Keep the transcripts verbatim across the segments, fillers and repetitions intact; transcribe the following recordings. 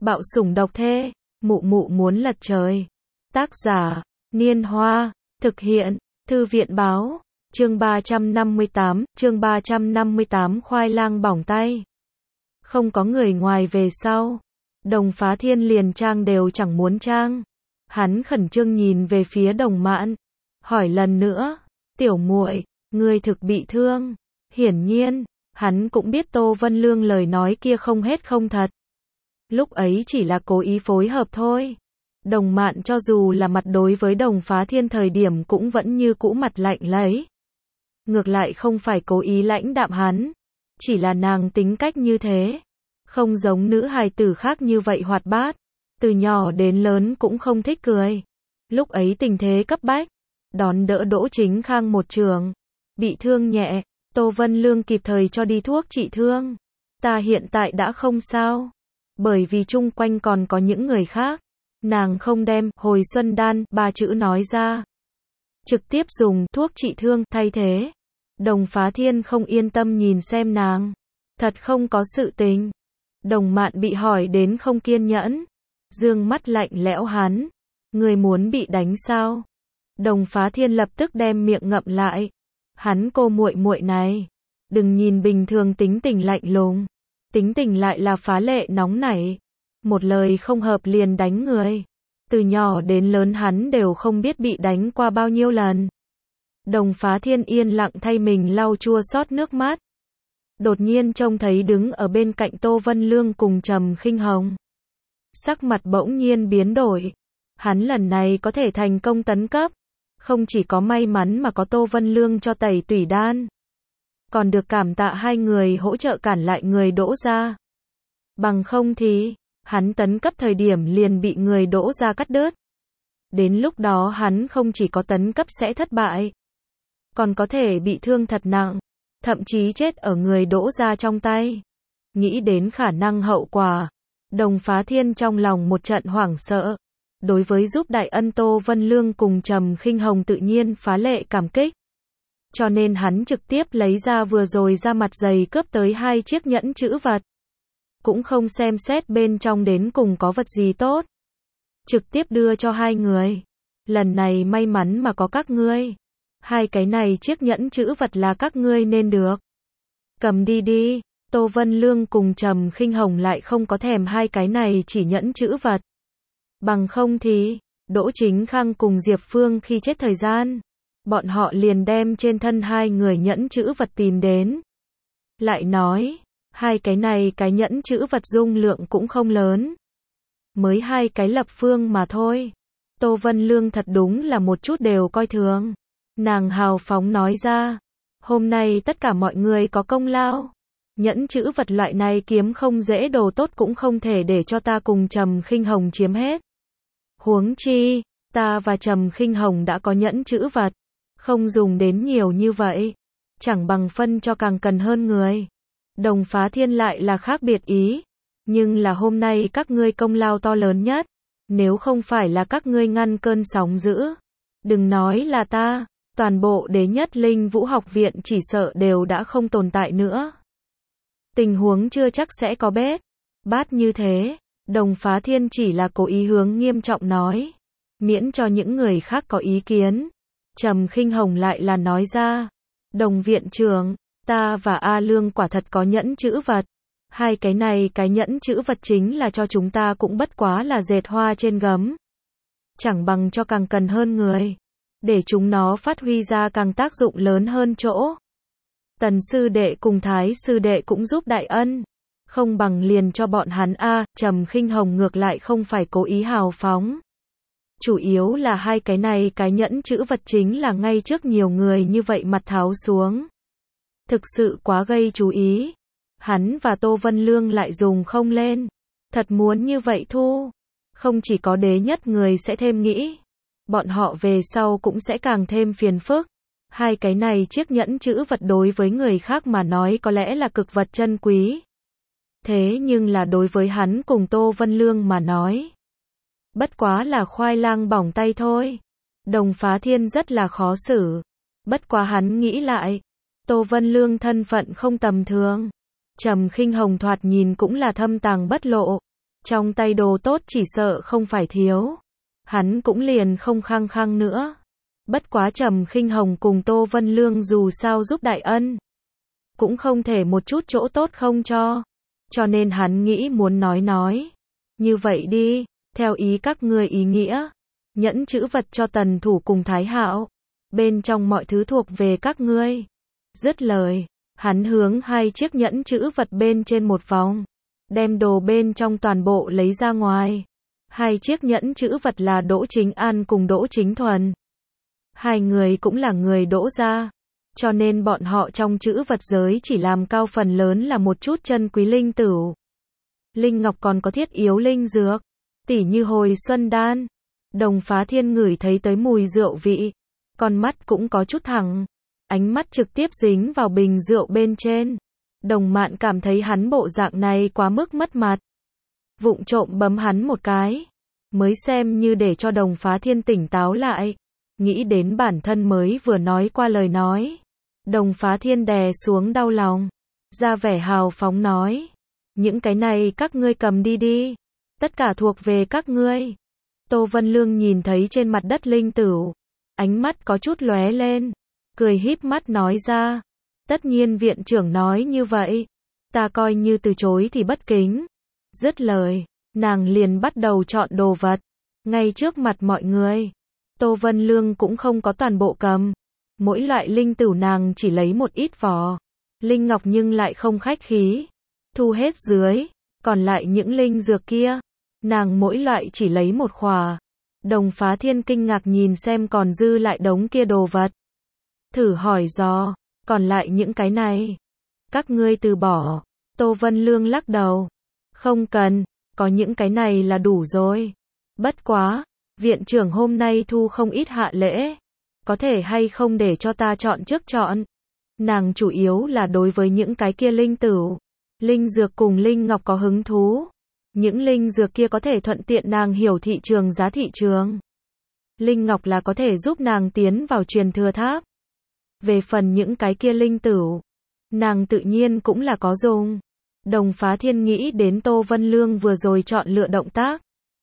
Bạo sủng độc thê, mụ mụ muốn lật trời. Tác giả, Niên Hoa, thực hiện, Thư viện Báo, chương ba trăm năm mươi tám, chương ba trăm năm mươi tám khoai lang bỏng tay. Không có người ngoài về sau. Đồng Phá Thiên liền trang đều chẳng muốn trang. Hắn khẩn trương nhìn về phía Đồng Mạn, hỏi lần nữa, tiểu muội, ngươi thực bị thương. Hiển nhiên, hắn cũng biết Tô Vân Lương lời nói kia không hết không thật. Lúc ấy chỉ là cố ý phối hợp thôi. Đồng Mạn cho dù là mặt đối với Đồng Phá Thiên thời điểm cũng vẫn như cũ mặt lạnh lấy. Ngược lại không phải cố ý lãnh đạm hắn, chỉ là nàng tính cách như thế, không giống nữ hài tử khác như vậy hoạt bát, từ nhỏ đến lớn cũng không thích cười. Lúc ấy tình thế cấp bách, đón đỡ Đỗ Chính Khang một trường, bị thương nhẹ, Tô Vân Lương kịp thời cho đi thuốc trị thương. Ta hiện tại đã không sao, bởi vì chung quanh còn có những người khác. Nàng không đem hồi xuân đan ba chữ nói ra, trực tiếp dùng thuốc trị thương thay thế. Đồng Phá Thiên không yên tâm nhìn xem nàng, thật không có sự tình. Đồng Mạn bị hỏi đến không kiên nhẫn, dương mắt lạnh lẽo hắn, người muốn bị đánh sao? Đồng Phá Thiên lập tức đem miệng ngậm lại, hắn cô muội muội này, đừng nhìn bình thường tính tình lạnh lùng, tính tình lại là phá lệ nóng nảy, một lời không hợp liền đánh người. Từ nhỏ đến lớn hắn đều không biết bị đánh qua bao nhiêu lần. Đồng Phá Thiên yên lặng thay mình lau chua xót nước mắt. Đột nhiên trông thấy đứng ở bên cạnh Tô Vân Lương cùng Trầm Khinh Hồng. Sắc mặt bỗng nhiên biến đổi. Hắn lần này có thể thành công tấn cấp. Không chỉ có may mắn mà có Tô Vân Lương cho tẩy tủy đan, còn được cảm tạ hai người hỗ trợ cản lại người Đỗ gia. Bằng không thì hắn tấn cấp thời điểm liền bị người Đỗ gia cắt đứt. Đến lúc đó hắn không chỉ có tấn cấp sẽ thất bại, còn có thể bị thương thật nặng, thậm chí chết ở người Đỗ gia trong tay. Nghĩ đến khả năng hậu quả, Đồng Phá Thiên trong lòng một trận hoảng sợ. Đối với giúp đại ân Tô Vân Lương cùng Trầm Khinh Hồng tự nhiên phá lệ cảm kích. Cho nên hắn trực tiếp lấy ra vừa rồi ra mặt dày cướp tới hai chiếc nhẫn chữ vật. Cũng không xem xét bên trong đến cùng có vật gì tốt, trực tiếp đưa cho hai người. Lần này may mắn mà có các ngươi. Hai cái này chiếc nhẫn chữ vật là các ngươi nên được. Cầm đi đi. Tô Vân Lương cùng Trầm Khinh Hồng lại không có thèm hai cái này chỉ nhẫn chữ vật. Bằng không thì, Đỗ Chính Khang cùng Diệp Phương khi chết thời gian, bọn họ liền đem trên thân hai người nhẫn chữ vật tìm đến. Lại nói, hai cái này cái nhẫn chữ vật dung lượng cũng không lớn. Mới hai cái lập phương mà thôi. Tô Vân Lương thật đúng là một chút đều coi thường. Nàng hào phóng nói ra, hôm nay tất cả mọi người có công lao. Nhẫn chữ vật loại này kiếm không dễ đồ tốt cũng không thể để cho ta cùng Trầm Khinh Hồng chiếm hết. Huống chi, ta và Trầm Khinh Hồng đã có nhẫn chữ vật, không dùng đến nhiều như vậy, chẳng bằng phân cho càng cần hơn người. Đồng Phá Thiên lại là khác biệt ý, nhưng là hôm nay các ngươi công lao to lớn nhất, nếu không phải là các ngươi ngăn cơn sóng dữ, đừng nói là ta, toàn bộ Đế Nhất Linh Vũ học viện chỉ sợ đều đã không tồn tại nữa. Tình huống chưa chắc sẽ có bết bát như thế. Đồng Phá Thiên chỉ là cố ý hướng nghiêm trọng nói, miễn cho những người khác có ý kiến. Trầm Khinh Hồng lại là nói ra, Đồng viện trưởng, ta và A Lương quả thật có nhẫn chữ vật. Hai cái này cái nhẫn chữ vật chính là cho chúng ta cũng bất quá là dệt hoa trên gấm. Chẳng bằng cho càng cần hơn người, để chúng nó phát huy ra càng tác dụng lớn hơn chỗ. Tần sư đệ cùng Thái sư đệ cũng giúp đại ân, không bằng liền cho bọn hắn a. À, Trầm Khinh Hồng ngược lại không phải cố ý hào phóng. Chủ yếu là hai cái này cái nhẫn chữ vật chính là ngay trước nhiều người như vậy mặt tháo xuống. Thực sự quá gây chú ý. Hắn và Tô Vân Lương lại dùng không lên. Thật muốn như vậy thu. Không chỉ có Đế Nhất người sẽ thêm nghĩ. Bọn họ về sau cũng sẽ càng thêm phiền phức. Hai cái này chiếc nhẫn chữ vật đối với người khác mà nói có lẽ là cực vật chân quý. Thế nhưng là đối với hắn cùng Tô Vân Lương mà nói, bất quá là khoai lang bỏng tay thôi. Đồng Phá Thiên rất là khó xử. Bất quá hắn nghĩ lại, Tô Vân Lương thân phận không tầm thường. Trầm Khinh Hồng thoạt nhìn cũng là thâm tàng bất lộ. Trong tay đồ tốt chỉ sợ không phải thiếu. Hắn cũng liền không khăng khăng nữa. Bất quá Trầm Khinh Hồng cùng Tô Vân Lương dù sao giúp đại ân, cũng không thể một chút chỗ tốt không cho. Cho nên hắn nghĩ muốn nói nói. Như vậy đi, theo ý các ngươi ý nghĩa, nhẫn chữ vật cho Tần Thủ cùng Thái Hạo. Bên trong mọi thứ thuộc về các ngươi. Dứt lời, hắn hướng hai chiếc nhẫn chữ vật bên trên một vòng, đem đồ bên trong toàn bộ lấy ra ngoài. Hai chiếc nhẫn chữ vật là Đỗ Chính An cùng Đỗ Chính Thuần. Hai người cũng là người Đỗ gia, cho nên bọn họ trong chữ vật giới chỉ làm cao phần lớn là một chút chân quý linh tửu, linh ngọc, còn có thiết yếu linh dược, tỉ như hồi xuân đan. Đồng Phá Thiên ngửi thấy tới mùi rượu vị, con mắt cũng có chút thẳng, ánh mắt trực tiếp dính vào bình rượu bên trên. Đồng Mạn cảm thấy hắn bộ dạng này quá mức mất mặt, vụng trộm bấm hắn một cái, mới xem như để cho Đồng Phá Thiên tỉnh táo lại. Nghĩ đến bản thân mới vừa nói qua lời nói, Đồng Phá Thiên đè xuống đau lòng, ra vẻ hào phóng nói, những cái này các ngươi cầm đi đi, tất cả thuộc về các ngươi. Tô Vân Lương nhìn thấy trên mặt đất linh tửu, ánh mắt có chút lóe lên, cười híp mắt nói ra, tất nhiên viện trưởng nói như vậy, ta coi như từ chối thì bất kính. Dứt lời, nàng liền bắt đầu chọn đồ vật, ngay trước mặt mọi người. Tô Vân Lương cũng không có toàn bộ cầm, mỗi loại linh tửu nàng chỉ lấy một ít vỏ, linh ngọc nhưng lại không khách khí, thu hết dưới, còn lại những linh dược kia, nàng mỗi loại chỉ lấy một khỏa. Đồng Phá Thiên kinh ngạc nhìn xem còn dư lại đống kia đồ vật, thử hỏi dò, còn lại những cái này, các ngươi từ bỏ. Tô Vân Lương lắc đầu, không cần, có những cái này là đủ rồi. Bất quá, viện trưởng hôm nay thu không ít hạ lễ, có thể hay không để cho ta chọn trước chọn. Nàng chủ yếu là đối với những cái kia linh tửu, linh dược cùng linh ngọc có hứng thú. Những linh dược kia có thể thuận tiện nàng hiểu thị trường giá thị trường. Linh ngọc là có thể giúp nàng tiến vào truyền thừa tháp. Về phần những cái kia linh tửu, nàng tự nhiên cũng là có dùng. Đồng Phá Thiên nghĩ đến Tô Vân Lương vừa rồi chọn lựa động tác,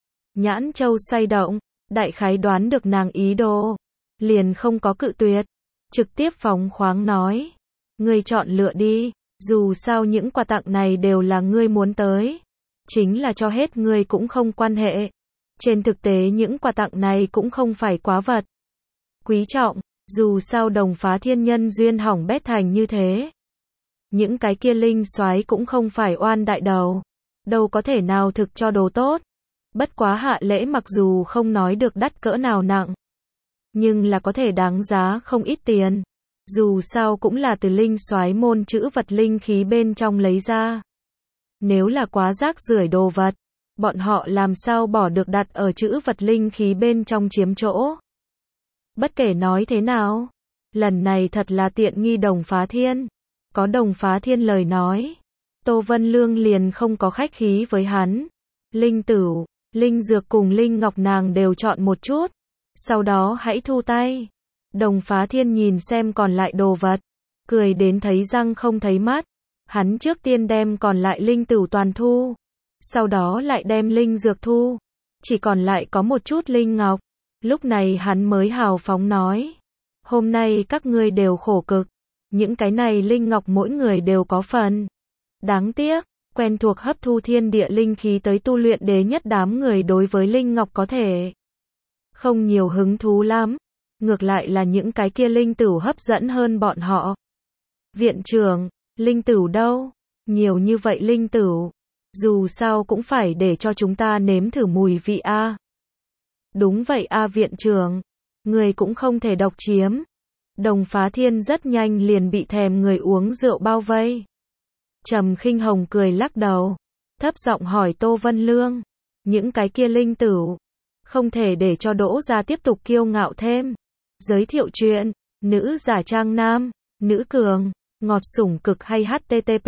nhãn châu xoay động, đại khái đoán được nàng ý đồ, liền không có cự tuyệt, trực tiếp phóng khoáng nói, ngươi chọn lựa đi, dù sao những quà tặng này đều là ngươi muốn tới, chính là cho hết ngươi cũng không quan hệ. Trên thực tế những quà tặng này cũng không phải quá vật quý trọng, dù sao Đồng Phá Thiên nhân duyên hỏng bét thành như thế. Những cái kia linh soái cũng không phải oan đại đầu, đâu có thể nào thực cho đồ tốt. Bất quá hạ lễ mặc dù không nói được đắt cỡ nào nặng, nhưng là có thể đáng giá không ít tiền. Dù sao cũng là từ linh soái môn chữ vật linh khí bên trong lấy ra. Nếu là quá rác rưởi đồ vật, bọn họ làm sao bỏ được đặt ở chữ vật linh khí bên trong chiếm chỗ. Bất kể nói thế nào, lần này thật là tiện nghi Đồng Phá Thiên. Có Đồng Phá Thiên lời nói, Tô Vân Lương liền không có khách khí với hắn. Linh tửu, linh dược cùng linh ngọc nàng đều chọn một chút, sau đó hãy thu tay. Đồng Phá Thiên nhìn xem còn lại đồ vật, cười đến thấy răng không thấy mắt. Hắn trước tiên đem còn lại linh tửu toàn thu, sau đó lại đem linh dược thu, chỉ còn lại có một chút linh ngọc. Lúc này hắn mới hào phóng nói, hôm nay các ngươi đều khổ cực, những cái này linh ngọc mỗi người đều có phần. Đáng tiếc, quen thuộc hấp thu thiên địa linh khí tới tu luyện đế nhất đám người đối với linh ngọc có thể không nhiều hứng thú lắm, ngược lại là những cái kia linh tửu hấp dẫn hơn bọn họ. Viện trưởng, linh tửu đâu? Nhiều như vậy linh tửu, dù sao cũng phải để cho chúng ta nếm thử mùi vị a. Đúng vậy a viện trưởng, người cũng không thể độc chiếm. Đồng Phá Thiên rất nhanh liền bị thèm người uống rượu bao vây. Trầm Khinh Hồng cười lắc đầu, thấp giọng hỏi Tô Vân Lương, những cái kia linh tửu, không thể để cho Đỗ gia tiếp tục kiêu ngạo thêm. Giới thiệu chuyện, nữ giả trang nam, nữ cường, ngọt sủng cực hay http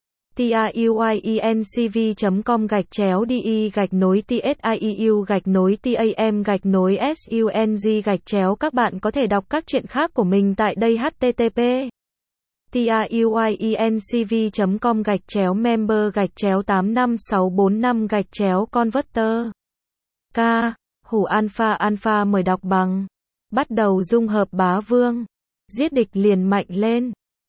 tiuyenCV chấm com gạch chéo đi gạch nối tsiu gạch nối tam gạch nối sung gạch chéo. Các bạn có thể đọc các chuyện khác của mình tại đây. Http tiuyinc chấm com gạch chéo member gạch chéo tám năm sáu bốn năm gạch chéo converter. K. Hủ alpha alpha mời đọc bằng. Bắt đầu dung hợp bá vương. Giết địch liền mạnh lên.